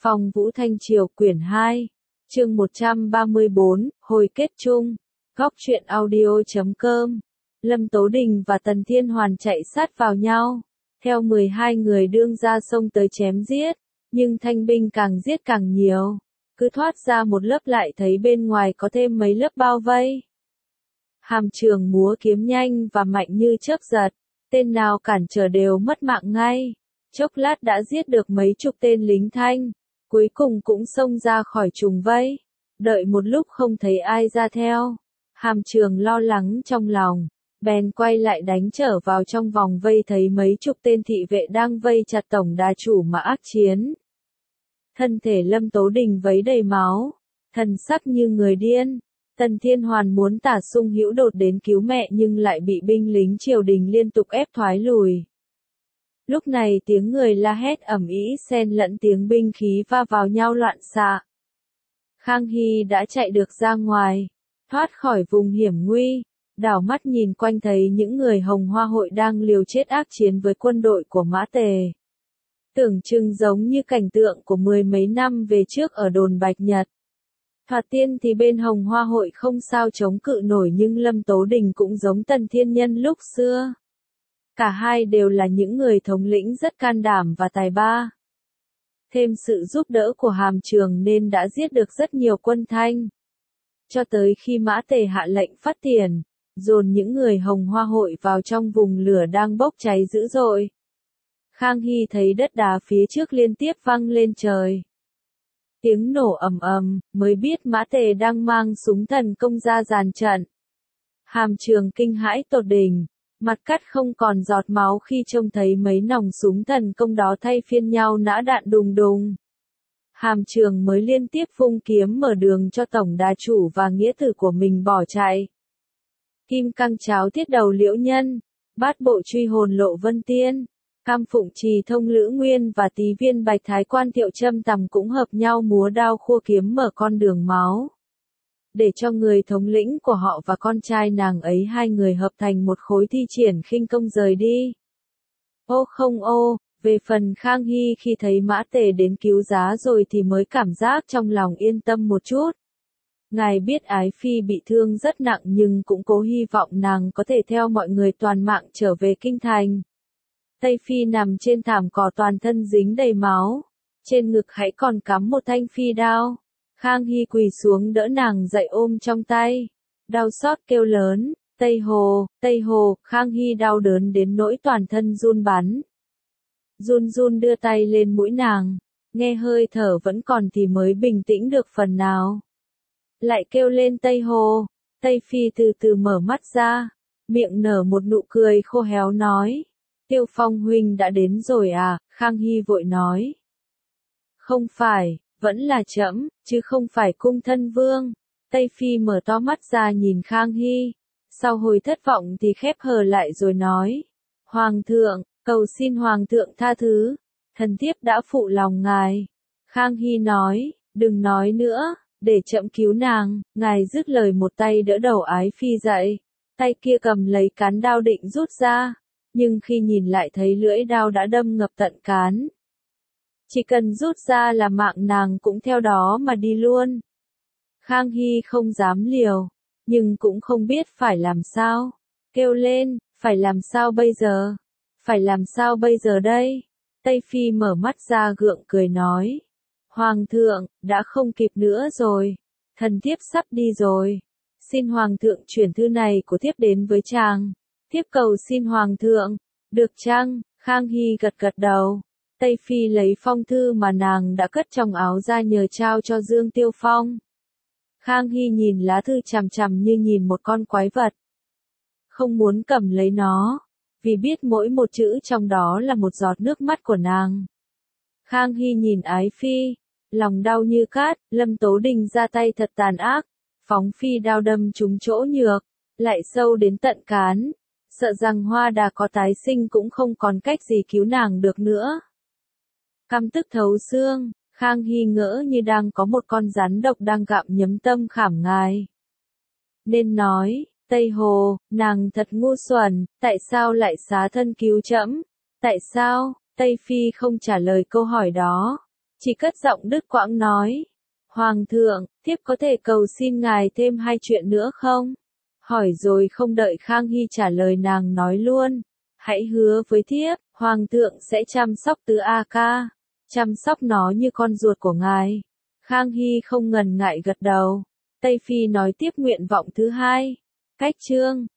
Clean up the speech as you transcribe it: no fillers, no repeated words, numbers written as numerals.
Phong Vũ Thanh Triều quyển 2, chương 134, hồi kết chung, góc truyện audio.com. Lâm Tố Đình và Tần Thiên Hoàn chạy sát vào nhau, theo 12 người đương ra sông tới chém giết, nhưng thanh binh càng giết càng nhiều, cứ thoát ra một lớp lại thấy bên ngoài có thêm mấy lớp bao vây. Hàm Trường múa kiếm nhanh và mạnh như chớp giật, tên nào cản trở đều mất mạng ngay, chốc lát đã giết được mấy chục tên lính Thanh, cuối cùng cũng xông ra khỏi trùng vây, đợi một lúc không thấy ai ra theo. Hàm Trường lo lắng trong lòng, bèn quay lại đánh trở vào trong vòng vây thấy mấy chục tên thị vệ đang vây chặt tổng đà chủ mà ác chiến. Thân thể Lâm Tố Đình vấy đầy máu, thần sắc như người điên. Tần Thiên Hoàn muốn Tả Sung Hữu đột đến cứu mẹ nhưng lại bị binh lính triều đình liên tục ép thoái lùi. Lúc này tiếng người la hét ầm ĩ xen lẫn tiếng binh khí va vào nhau loạn xạ. Khang Hy đã chạy được ra ngoài, thoát khỏi vùng hiểm nguy, đảo mắt nhìn quanh thấy những người Hồng Hoa hội đang liều chết ác chiến với quân đội của Mã Tề. Tưởng chừng giống như cảnh tượng của mười mấy năm về trước ở đồn Bạch Nhật. Thoạt tiên thì bên Hồng Hoa hội không sao chống cự nổi nhưng Lâm Tố Đình cũng giống Tần Thiên Nhân lúc xưa. Cả hai đều là những người thống lĩnh rất can đảm và tài ba. Thêm sự giúp đỡ của Hàm Trường nên đã giết được rất nhiều quân Thanh. Cho tới khi Mã Tề hạ lệnh phát tiền, dồn những người Hồng Hoa hội vào trong vùng lửa đang bốc cháy dữ dội. Khang Hy thấy đất đá phía trước liên tiếp văng lên trời. Tiếng nổ ầm ầm, mới biết Mã Tề đang mang súng thần công ra dàn trận. Hàm Trường kinh hãi tột đỉnh, mặt cắt không còn giọt máu khi trông thấy mấy nòng súng thần công đó thay phiên nhau nã đạn đùng đùng. Hàm Trường mới liên tiếp vung kiếm mở đường cho tổng đà chủ và nghĩa tử của mình bỏ chạy. Kim cang cháo thiết đầu Liễu Nhân, bát bộ truy hồn Lộ Vân Tiên, Cam Phụng Trì thông Lữ Nguyên và Tý Viên Bạch Thái Quan Thiệu Trâm Tằm cũng hợp nhau múa đao khua kiếm mở con đường máu. Để cho người thống lĩnh của họ và con trai nàng ấy hai người hợp thành một khối thi triển khinh công rời đi. Ô không ô, về phần Khang Hy khi thấy Mã Tề đến cứu giá rồi thì mới cảm giác trong lòng yên tâm một chút. Ngài biết Ái Phi bị thương rất nặng nhưng cũng cố hy vọng nàng có thể theo mọi người toàn mạng trở về kinh thành. Tây Phi nằm trên thảm cỏ toàn thân dính đầy máu, trên ngực hãy còn cắm một thanh phi đao. Khang Hy quỳ xuống đỡ nàng dậy ôm trong tay, đau xót kêu lớn, Tây Hồ, Khang Hy đau đớn đến nỗi toàn thân run bắn. Run run đưa tay lên mũi nàng, nghe hơi thở vẫn còn thì mới bình tĩnh được phần nào. Lại kêu lên Tây Hồ, Tây Phi từ từ mở mắt ra, miệng nở một nụ cười khô héo nói. Tiêu Phong huynh đã đến rồi à, Khang Hy vội nói. Không phải, vẫn là trẫm, chứ không phải cung thân vương. Tây Phi mở to mắt ra nhìn Khang Hy, sau hồi thất vọng thì khép hờ lại rồi nói. Hoàng thượng, cầu xin Hoàng thượng tha thứ, thần thiếp đã phụ lòng ngài. Khang Hy nói, đừng nói nữa, để trẫm cứu nàng. Ngài dứt lời một tay đỡ đầu Ái Phi dậy, tay kia cầm lấy cán đao định rút ra. Nhưng khi nhìn lại thấy lưỡi đao đã đâm ngập tận cán. Chỉ cần rút ra là mạng nàng cũng theo đó mà đi luôn. Khang Hy không dám liều, nhưng cũng không biết phải làm sao. Kêu lên, phải làm sao bây giờ? Phải làm sao bây giờ đây? Tây Phi mở mắt ra gượng cười nói. Hoàng thượng, đã không kịp nữa rồi. Thần thiếp sắp đi rồi. Xin Hoàng thượng chuyển thư này của thiếp đến với chàng. Thiếp cầu xin Hoàng thượng, được chăng? Khang Hy gật gật đầu. Tây Phi lấy phong thư mà nàng đã cất trong áo ra nhờ trao cho Dương Tiêu Phong. Khang Hy nhìn lá thư chằm chằm như nhìn một con quái vật. Không muốn cầm lấy nó, vì biết mỗi một chữ trong đó là một giọt nước mắt của nàng. Khang Hy nhìn Ái Phi, lòng đau như cát, Lâm Tố Đình ra tay thật tàn ác, phóng phi đao đâm trúng chỗ nhược, lại sâu đến tận cán. Sợ rằng Hoa Đà có tái sinh cũng không còn cách gì cứu nàng được nữa. Căm tức thấu xương, Khang Hy ngỡ như đang có một con rắn độc đang gặm nhấm tâm khảm ngài. Nên nói, Tây Hồ, nàng thật ngu xuẩn, tại sao lại xá thân cứu trẫm? Tại sao? Tây Phi không trả lời câu hỏi đó. chỉ cất giọng đứt quãng nói. Hoàng thượng, thiếp có thể cầu xin ngài thêm 2 chuyện nữa không? Hỏi rồi không đợi Khang Hy trả lời nàng nói luôn. Hãy hứa với thiếp, Hoàng thượng sẽ chăm sóc Tứ A Ca, chăm sóc nó như con ruột của ngài. Khang Hy không ngần ngại gật đầu. Tây Phi nói tiếp nguyện vọng thứ 2. Cách chương